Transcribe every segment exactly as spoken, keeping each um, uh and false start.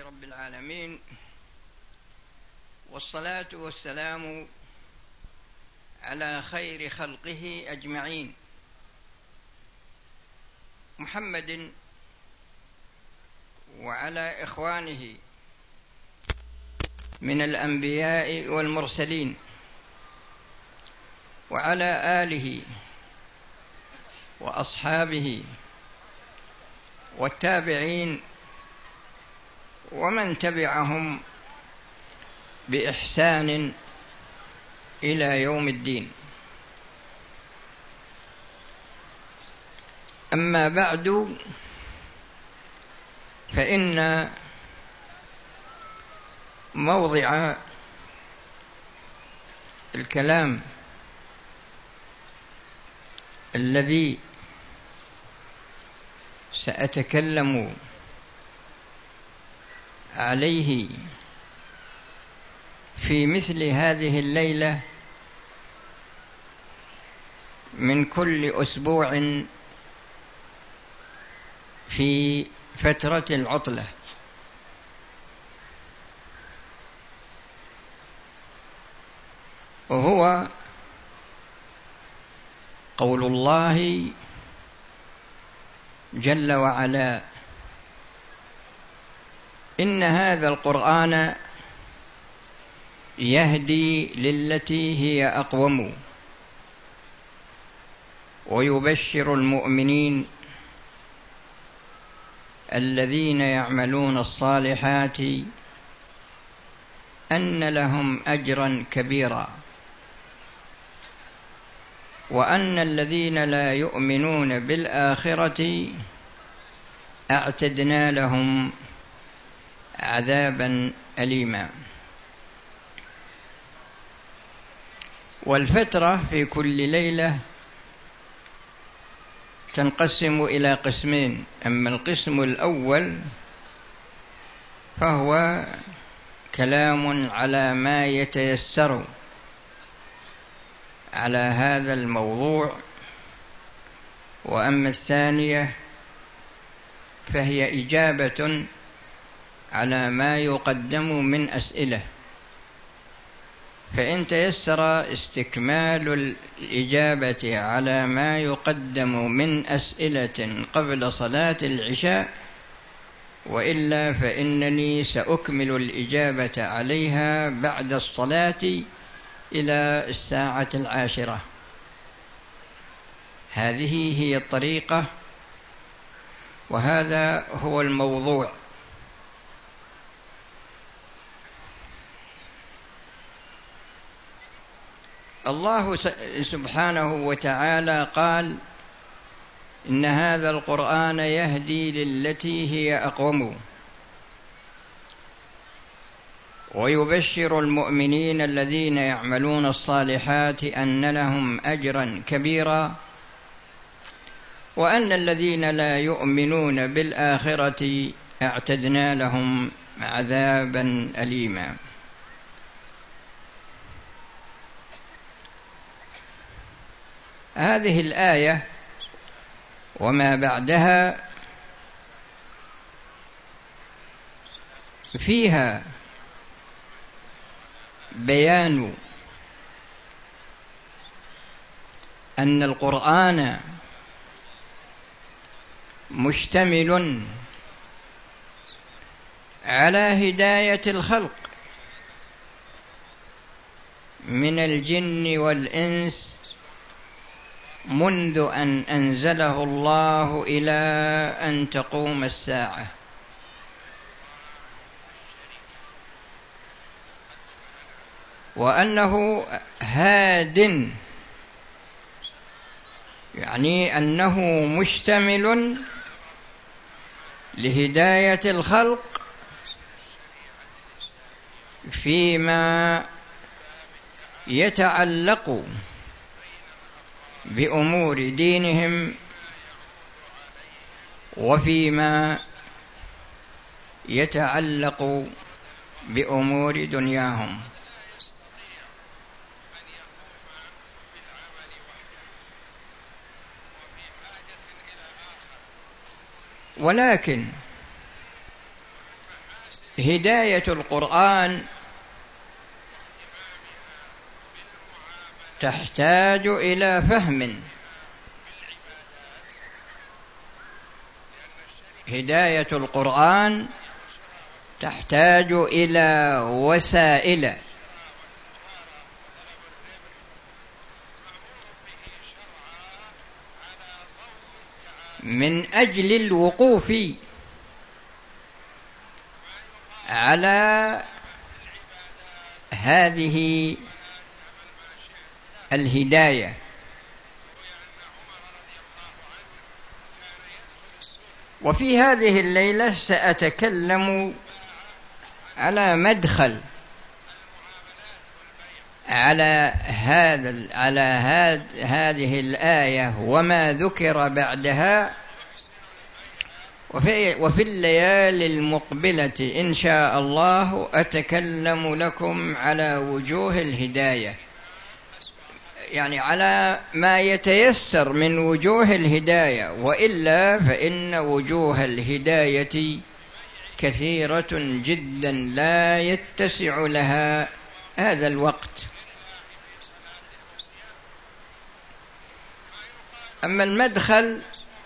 رب العالمين، والصلاة والسلام على خير خلقه أجمعين، محمد وعلى إخوانه من الأنبياء والمرسلين، وعلى آله وأصحابه والتابعين ومن تبعهم بإحسان إلى يوم الدين. أما بعد، فإن موضع الكلام الذي سأتكلم عليه في مثل هذه الليلة من كل أسبوع في فترة العطلة، وهو قول الله جل وعلا: إن هذا القرآن يهدي للتي هي أقوم ويبشر المؤمنين الذين يعملون الصالحات أن لهم أجرا كبيرا، وأن الذين لا يؤمنون بالآخرة أعتدنا لهم عذابا أليما. والفترة في كل ليلة تنقسم إلى قسمين: أما القسم الأول فهو كلام على ما يتيسر على هذا الموضوع، وأما الثانية فهي إجابة على ما يقدم من أسئلة، فإن تيسر استكمال الإجابة على ما يقدم من أسئلة قبل صلاة العشاء، وإلا فإنني سأكمل الإجابة عليها بعد الصلاة إلى الساعة العاشرة. هذه هي الطريقة، وهذا هو الموضوع. الله سبحانه وتعالى قال: إن هذا القرآن يهدي للتي هي أقوم ويبشر المؤمنين الذين يعملون الصالحات أن لهم أجرا كبيرا، وأن الذين لا يؤمنون بالآخرة اعتدنا لهم عذابا أليما. هذه الآية وما بعدها فيها بيان أن القرآن مشتمل على هداية الخلق من الجن والإنس منذ أن أنزله الله إلى أن تقوم الساعة، وأنه هاد، يعني أنه مشتمل لهداية الخلق فيما يتعلق بأمور دينهم وفيما يتعلق بأمور دنياهم. ولكن هداية القرآن تحتاج إلى فهم. هداية القرآن تحتاج إلى وسائل. من أجل الوقوف على هذه الهداية وفي هذه الليلة سأتكلم على مدخل على هذا على هذه الآية وما ذكر بعدها، وفي, وفي الليالي المقبلة إن شاء الله أتكلم لكم على وجوه الهداية، يعني على ما يتيسر من وجوه الهداية، وإلا فإن وجوه الهداية كثيرة جدا لا يتسع لها هذا الوقت. أما المدخل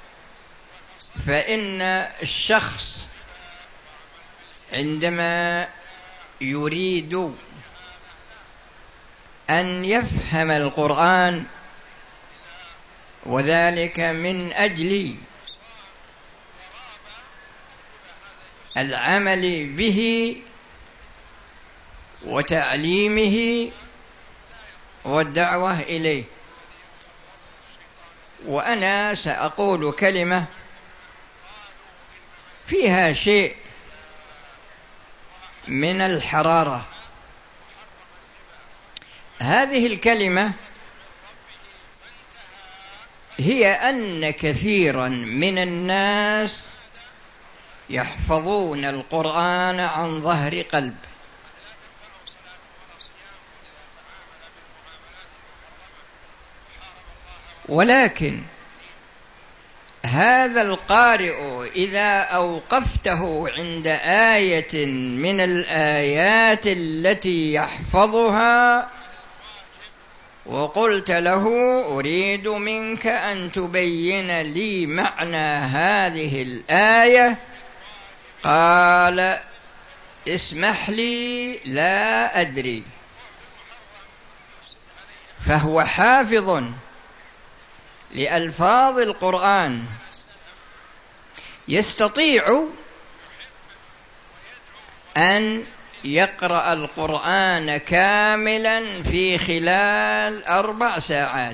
فإن الشخص عندما يريد أن يفهم القرآن وذلك من أجل العمل به وتعليمه والدعوة إليه. وأنا سأقول كلمة فيها شيء من الحرارة. هذه الكلمة هي أن كثيرا من الناس يحفظون القرآن عن ظهر قلب، ولكن هذا القارئ إذا أوقفته عند آية من الآيات التي يحفظها وقلت له أريد منك أن تبين لي معنى هذه الآية، قال اسمح لي لا أدري، فهو حافظ لألفاظ القرآن، يستطيع أن يقرأ القرآن كاملا في خلال أربع ساعات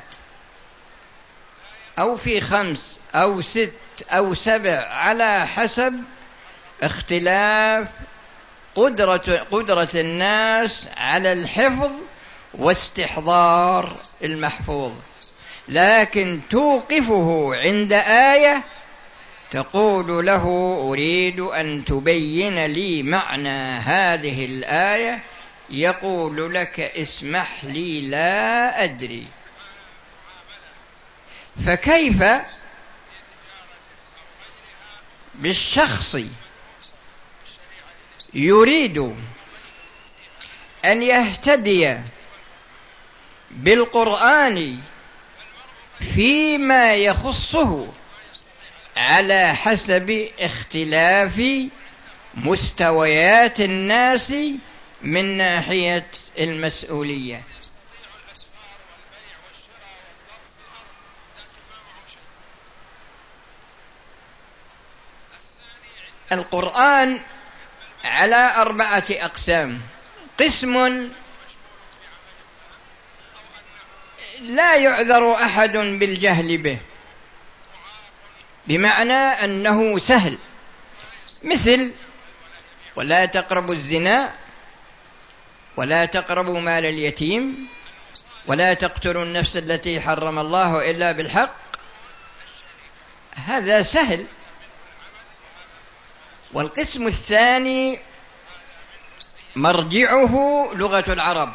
أو في خمس أو ست أو سبع على حسب اختلاف قدرة, قدرة الناس على الحفظ واستحضار المحفوظ. لكن توقفه عند آية تقول له أريد أن تبين لي معنى هذه الآية، يقول لك اسمح لي لا أدري. فكيف بالشخص يريد أن يهتدي بالقرآن فيما يخصه على حسب اختلاف مستويات الناس من ناحية المسؤولية؟ القرآن على أربعة أقسام. قسم لا يعذر أحد بالجهل به، بمعنى أنه سهل، مثل ولا تقربوا الزنا، ولا تقربوا مال اليتيم، ولا تقتلوا النفس التي حرم الله إلا بالحق. هذا سهل. والقسم الثاني مرجعه لغة العرب،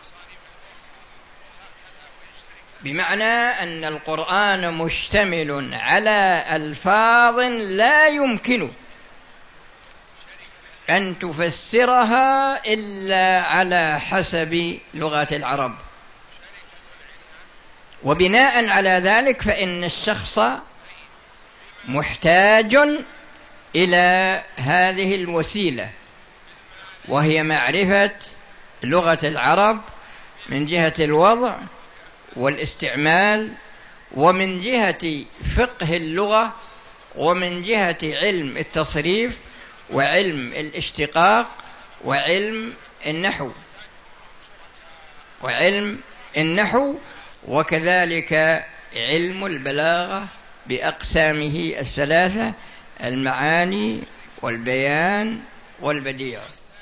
بمعنى أن القرآن مشتمل على ألفاظ لا يمكن أن تفسرها إلا على حسب لغة العرب. وبناء على ذلك فإن الشخص محتاج إلى هذه الوسيلة، وهي معرفة لغة العرب من جهة الوضع والاستعمال، ومن جهة فقه اللغة، ومن جهة علم التصريف وعلم الاشتقاق وعلم النحو وعلم النحو وكذلك علم البلاغة بأقسامه الثلاثة: المعاني والبيان والبديع.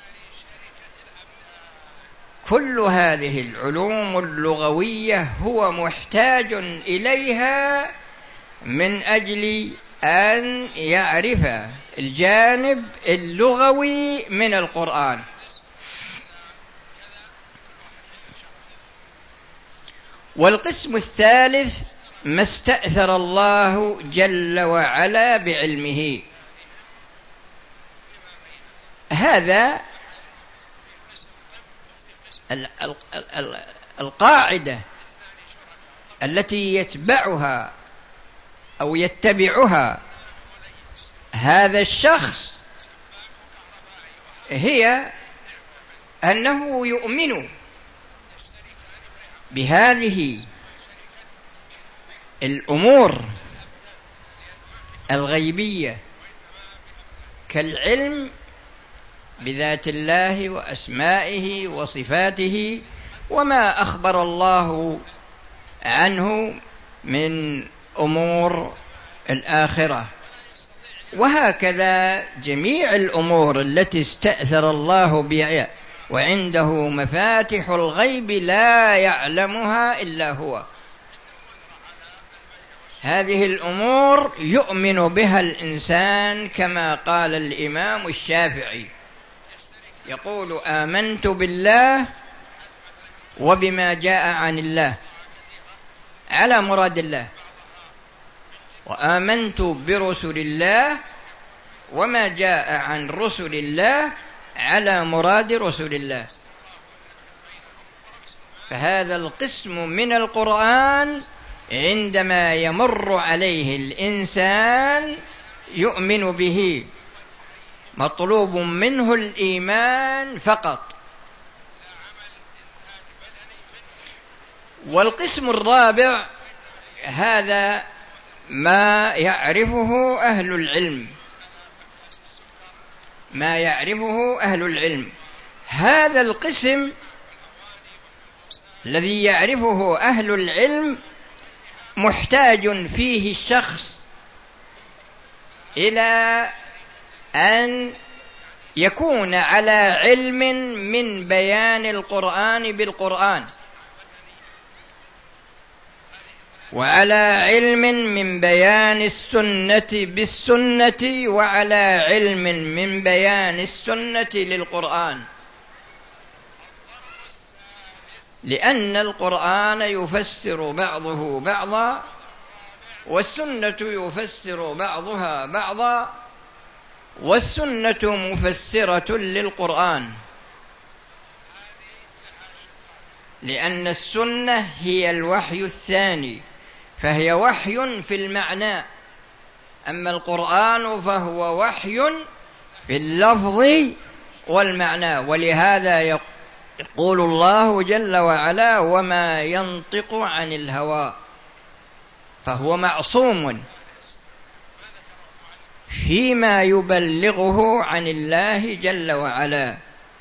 كل هذه العلوم اللغوية هو محتاج إليها من أجل أن يعرف الجانب اللغوي من القرآن. والقسم الثالث ما استأثر الله جل وعلا بعلمه. هذا القاعدة التي يتبعها أو يتبعها هذا الشخص هي أنه يؤمن بهذه الأمور الغيبية كالعلم بذات الله وأسمائه وصفاته وما أخبر الله عنه من أمور الآخرة. وهكذا جميع الأمور التي استأثر الله بها وعنده مفاتح الغيب لا يعلمها إلا هو. هذه الأمور يؤمن بها الإنسان كما قال الإمام الشافعي، يقول: آمنت بالله وبما جاء عن الله على مراد الله، وآمنت برسل الله وما جاء عن رسل الله على مراد رسل الله. فهذا القسم من القرآن عندما يمر عليه الإنسان يؤمن به، مطلوب منه الإيمان فقط. والقسم الرابع هذا ما يعرفه أهل العلم ما يعرفه أهل العلم هذا القسم الذي يعرفه أهل العلم محتاج فيه الشخص إلى أن يكون على علم من بيان القرآن بالقرآن، وعلى علم من بيان السنة بالسنة، وعلى علم من بيان السنة للقرآن، لأن القرآن يفسر بعضه بعضا، والسنة يفسر بعضها بعضا، والسنة مفسرة للقرآن، لأن السنة هي الوحي الثاني، فهي وحي في المعنى، أما القرآن فهو وحي في اللفظ والمعنى. ولهذا يقول الله جل وعلا: وما ينطق عن الهوى، فهو معصوم فيما يبلغه عن الله جل وعلا.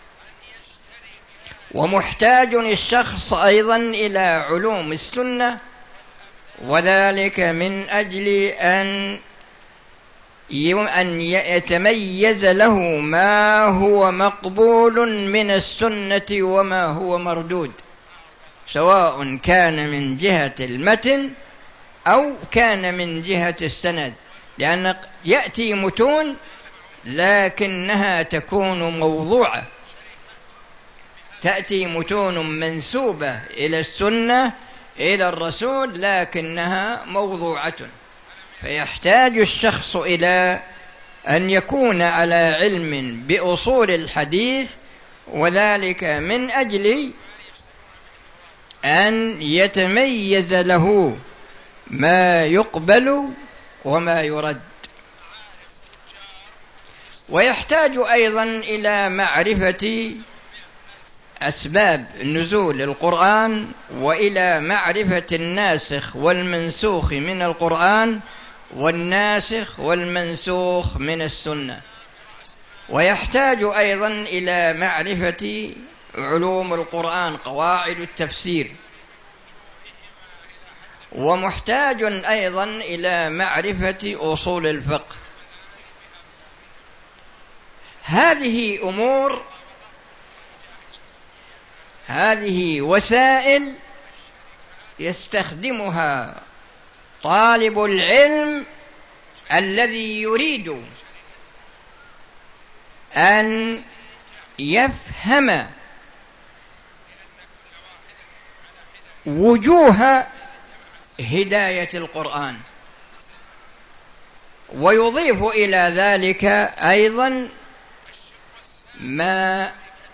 ومحتاج الشخص أيضا إلى علوم السنة، وذلك من أجل أن أن يتميز له ما هو مقبول من السنة وما هو مردود، سواء كان من جهة المتن أو كان من جهة السند، لأن يأتي متون لكنها تكون موضوعة، تأتي متون منسوبة إلى السنة إلى الرسول لكنها موضوعة، فيحتاج الشخص إلى أن يكون على علم بأصول الحديث، وذلك من أجل أن يتميز له ما يقبل وما يرد. ويحتاج أيضا إلى معرفة أسباب نزول القرآن، وإلى معرفة الناسخ والمنسوخ من القرآن، والناسخ والمنسوخ من السنة. ويحتاج أيضا إلى معرفة علوم القرآن، قواعد التفسير. ومحتاج أيضا إلى معرفة أصول الفقه. هذه أمور، هذه وسائل يستخدمها طالب العلم الذي يريد أن يفهم وجوه هداية القرآن، ويضيف إلى ذلك أيضا ما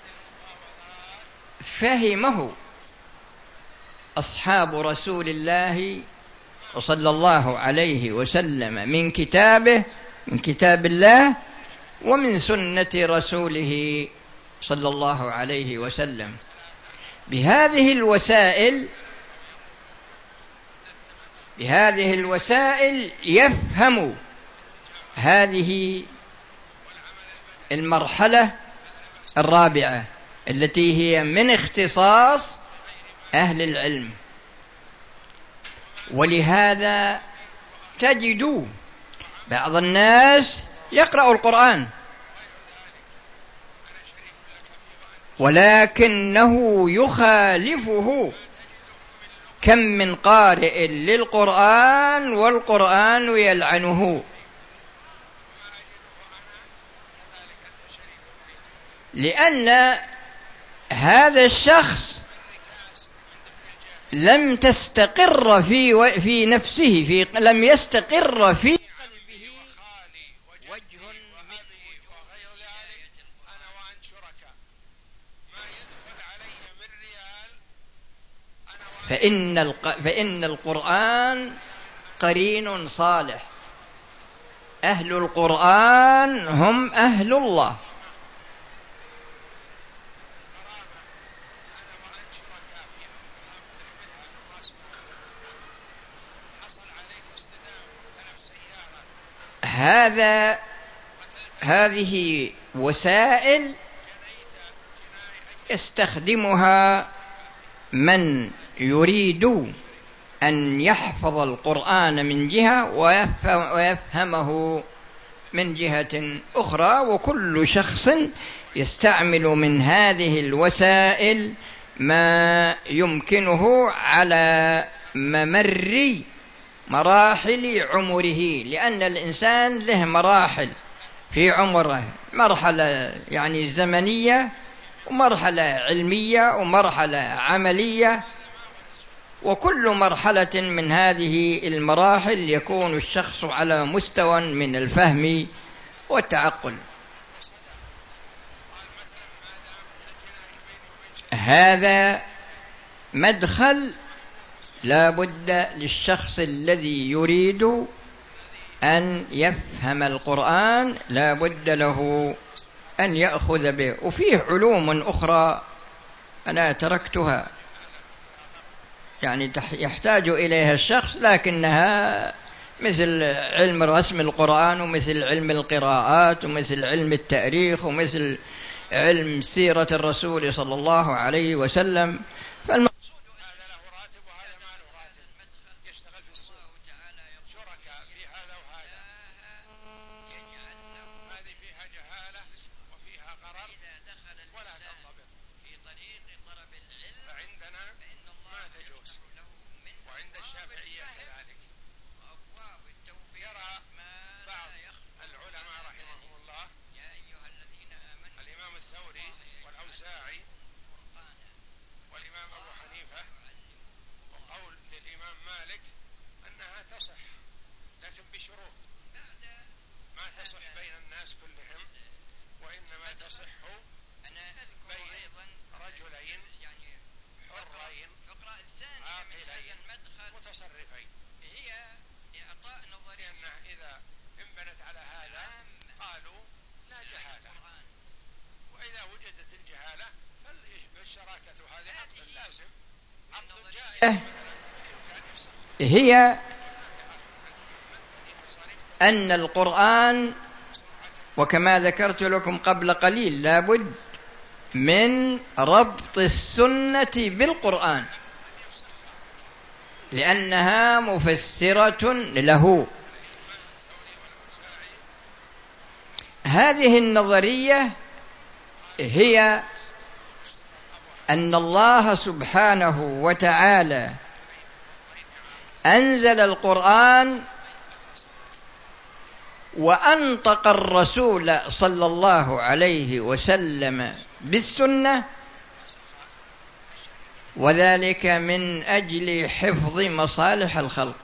فهمه أصحاب رسول الله صلى الله عليه وسلم من كتابه، من كتاب الله، ومن سنة رسوله صلى الله عليه وسلم. بهذه الوسائل بهذه الوسائل يفهم هذه المرحلة الرابعة التي هي من اختصاص أهل العلم. ولهذا تجد بعض الناس يقرأ القرآن ولكنه يخالفه كم من قارئ للقرآن والقرآن يلعنه، لأن هذا الشخص لم تستقر في في نفسه في لم يستقر في قلبه وجه من وغير ذلك. أنا وأنت شركاء، ما يدخل علي من ريال. فإن الق... فإن القرآن قرين صالح. أهل القرآن هم أهل الله. هذا هذه وسائل يستخدمها من يريد أن يحفظ القرآن من جهة ويفهمه من جهة أخرى، وكل شخص يستعمل من هذه الوسائل ما يمكنه على ممر مراحل عمره، لأن الإنسان له مراحل في عمره، مرحلة يعني زمنية، ومرحلة علمية، ومرحلة عملية. وكل مرحلة من هذه المراحل يكون الشخص على مستوى من الفهم والتعقل. هذا مدخل لا بد للشخص الذي يريد أن يفهم القرآن، لا بد له أن يأخذ به. وفيه علوم أخرى أنا تركتها يعني يحتاج إليها الشخص، لكنها مثل علم رسم القرآن، ومثل علم القراءات، ومثل علم التاريخ، ومثل علم سيرة الرسول صلى الله عليه وسلم. فالمقصود هذا له راتب وهذا ما له راتب، يشتغل في السوق شركاء في هذا وهذا، هذه فيها جهالة وفيها غرر ولا تنضبط في طريق طلب العلم، فعندنا ما تجوز، وعند الشافعية كذلك. وأبواب التوفيق يرى بعض العلماء رحمهم الله الإمام الثوري والأوزاعي والإمام أبو حنيفة، وقول للإمام مالك أنها تصح لكن بشروط، ما تصح بين تصح بين رجلين حرين عاقلين متصرفين. هي إعطاء نظرية أنه إذا انبنت على هذا قالوا لا جهالة، وإذا وجدت الجهالة فالشراكة هذه عقد لازم، عقد جائز. هي أن القرآن، وكما ذكرت لكم قبل قليل، لابد من ربط السنة بالقرآن لأنها مفسرة له. هذه النظرية هي أن الله سبحانه وتعالى أنزل القرآن وأنطق الرسول صلى الله عليه وسلم بالسنة، وذلك من أجل حفظ مصالح الخلق،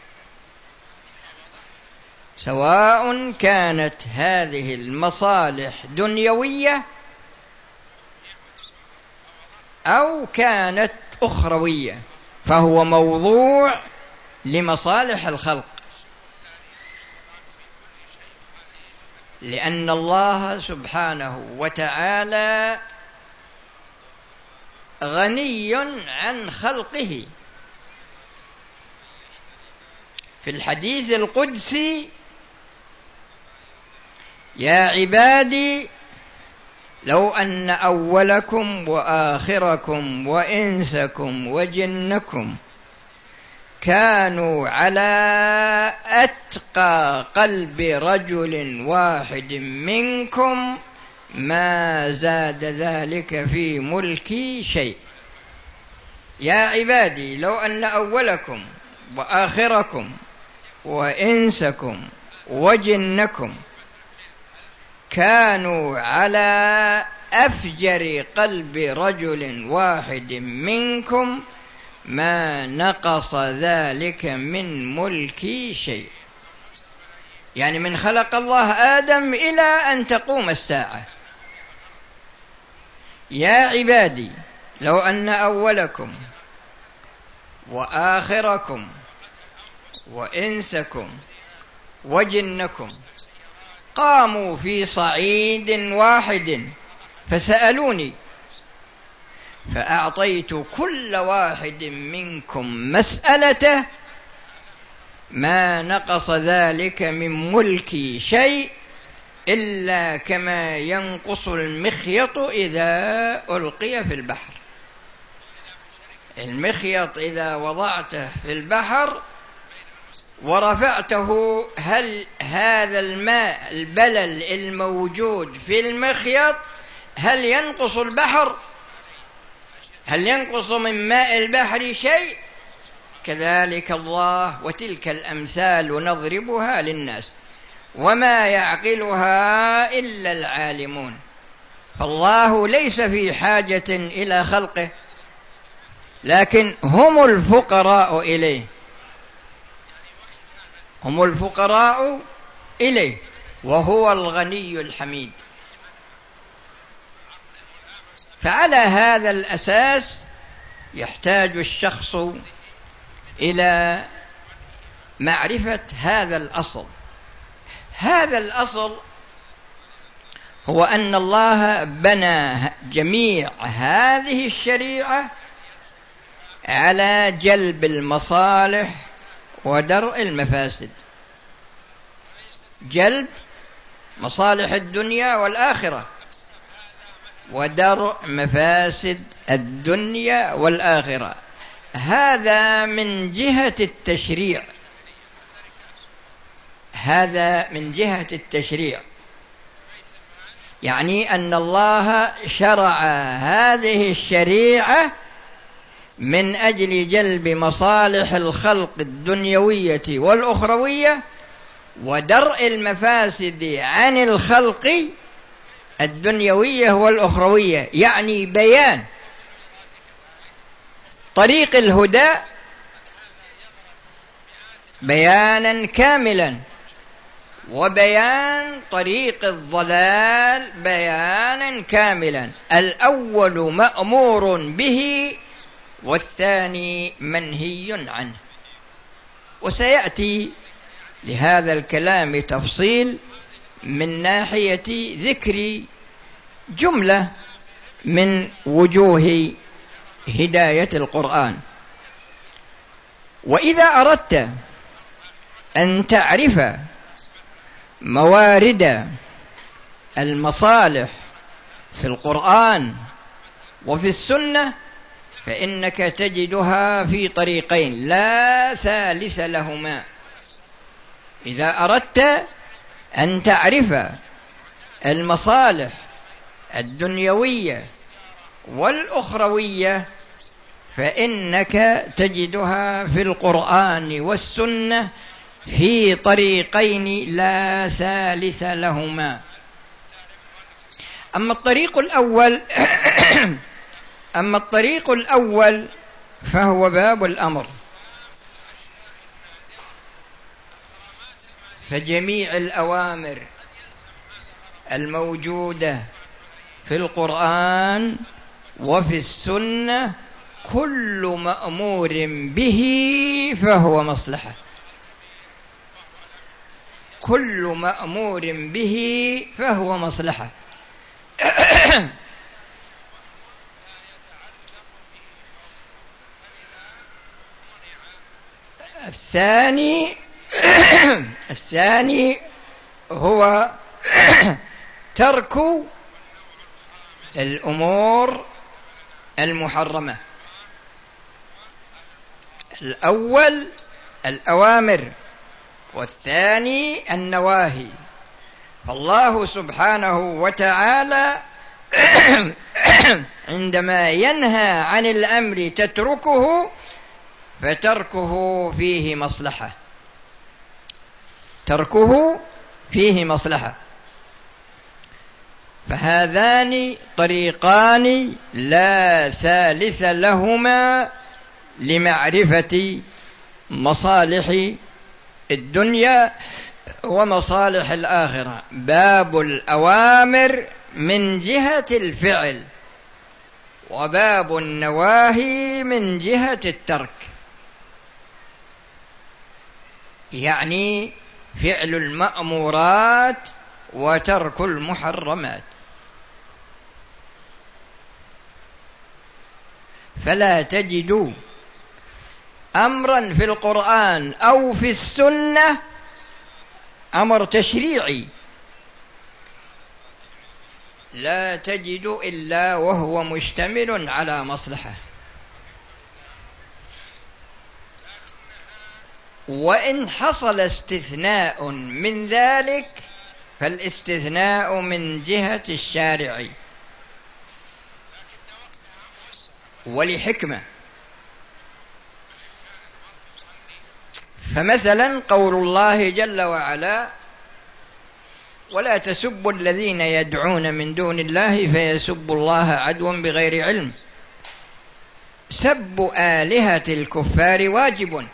سواء كانت هذه المصالح دنيوية أو كانت أخروية، فهو موضوع لمصالح الخلق، لأن الله سبحانه وتعالى غني عن خلقه. في الحديث القدسي: يا عبادي لو أن أولكم وآخركم وإنسكم وجنكم كانوا على أتقى قلب رجل واحد منكم ما زاد ذلك في ملكي شيء. يا عبادي لو أن أولكم وآخركم وإنسكم وجنكم كانوا على أفجر قلب رجل واحد منكم ما نقص ذلك من ملكي شيء. يعني من خلق الله آدم إلى أن تقوم الساعة. يا عبادي لو أن أولكم وآخركم وإنسكم وجنكم قاموا في صعيد واحد فسألوني فأعطيت كل واحد منكم مسألته ما نقص ذلك من ملكي شيء إلا كما ينقص المخيط إذا ألقي في البحر. المخيط إذا وضعته في البحر ورفعته، هل هذا الماء البلل الموجود في المخيط هل ينقص البحر؟ هل ينقص من ماء البحر شيء؟ كذلك الله، وتلك الأمثال نضربها للناس وما يعقلها إلا العالمون. فالله ليس في حاجة إلى خلقه، لكن هم الفقراء إليه، هم الفقراء إليه، وهو الغني الحميد. فعلى هذا الأساس يحتاج الشخص إلى معرفة هذا الأصل. هذا الأصل هو أن الله بنى جميع هذه الشريعة على جلب المصالح ودرء المفاسد، جلب مصالح الدنيا والآخرة ودرء مفاسد الدنيا والآخرة. هذا من جهة التشريع، هذا من جهة التشريع، يعني أن الله شرع هذه الشريعة من أجل جلب مصالح الخلق الدنيوية والأخروية ودرء المفاسد عن الخلق الدنيوية والأخروية، يعني بيان طريق الهدى بيانا كاملا وبيان طريق الضلال بيانا كاملا. الأول مأمور به والثاني منهي عنه. وسيأتي لهذا الكلام تفصيل من ناحية ذكر جملة من وجوه هداية القرآن. وإذا أردت أن تعرف موارد المصالح في القرآن وفي السنة فإنك تجدها في طريقين لا ثالث لهما. إذا أردت أن تعرف المصالح الدنيوية والأخروية فإنك تجدها في القرآن والسنة في طريقين لا ثالث لهما. أما الطريق الأول أما الطريق الأول فهو باب الأمر، فجميع الأوامر الموجودة في القرآن وفي السنة كل مأمور به فهو مصلحة، كل مأمور به فهو مصلحة. الثاني الثاني هو ترك الأمور المحرمة. الأول الأوامر والثاني النواهي. فالله سبحانه وتعالى عندما ينهى عن الأمر تتركه فتركه فيه مصلحة، تركه فيه مصلحة. فهذان طريقان لا ثالث لهما لمعرفة مصالح الدنيا ومصالح الآخرة. باب الأوامر من جهة الفعل، وباب النواهي من جهة الترك، يعني فعل المأمورات وترك المحرمات. فلا تجد أمرا في القرآن أو في السنة أمر تشريعي لا تجد إلا وهو مشتمل على مصلحة. وإن حصل استثناء من ذلك فالاستثناء من جهة الشارع ولحكمة. فمثلا قول الله جل وعلا: ولا تسبوا الذين يدعون من دون الله فيسبوا الله عدوا بغير علم. سب آلهة الكفار واجب،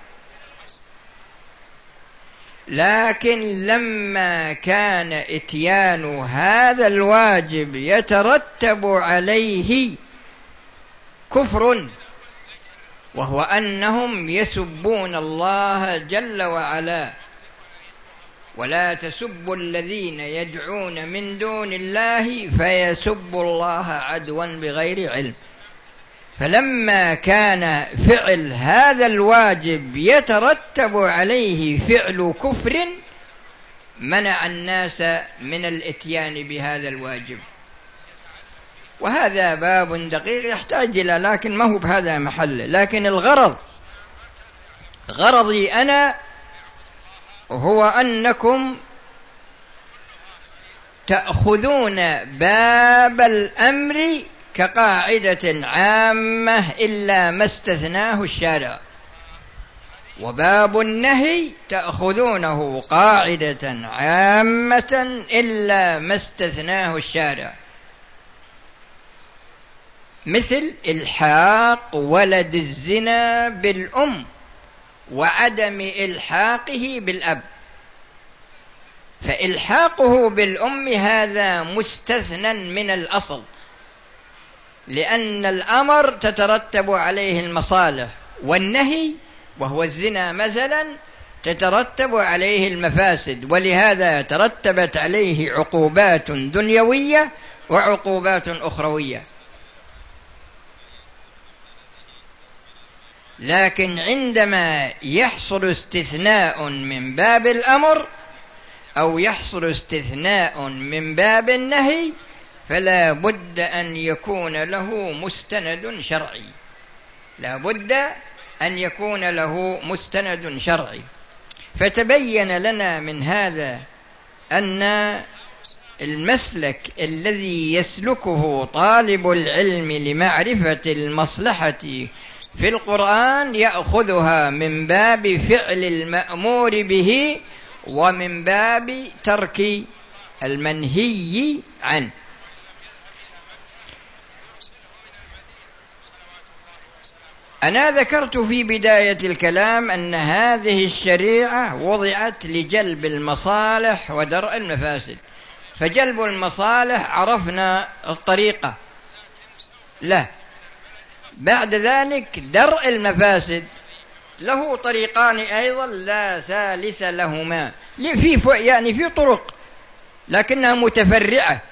لكن لما كان إتيان هذا الواجب يترتب عليه كفر، وهو أنهم يسبون الله جل وعلا: ولا تسبوا الذين يدعون من دون الله فيسبوا الله عدوا بغير علم. فلما كان فعل هذا الواجب يترتب عليه فعل كفر منع الناس من الاتيان بهذا الواجب. وهذا باب دقيق يحتاج إلى، لكن ما هو بهذا محل. لكن الغرض غرضي أنا هو أنكم تأخذون باب الأمر كقاعدة عامة إلا ما استثناه الشارع، وباب النهي تأخذونه قاعدة عامة إلا ما استثناه الشارع، مثل إلحاق ولد الزنا بالأم وعدم إلحاقه بالأب. فإلحاقه بالأم هذا مستثنى من الأصل، لأن الأمر تترتب عليه المصالح، والنهي وهو الزنا مثلا تترتب عليه المفاسد، ولهذا ترتبت عليه عقوبات دنيوية وعقوبات أخروية. لكن عندما يحصل استثناء من باب الأمر أو يحصل استثناء من باب النهي فلا بد أن يكون له مستند شرعي، لا بد أن يكون له مستند شرعي. فتبين لنا من هذا أن المسلك الذي يسلكه طالب العلم لمعرفة المصلحة في القرآن يأخذها من باب فعل المأمور به ومن باب ترك المنهي عنه. أنا ذكرت في بداية الكلام أن هذه الشريعة وضعت لجلب المصالح ودرء المفاسد، فجلب المصالح عرفنا الطريقة لا، بعد ذلك درء المفاسد له طريقان أيضا لا ثالث لهما، في يعني في طرق لكنها متفرعة،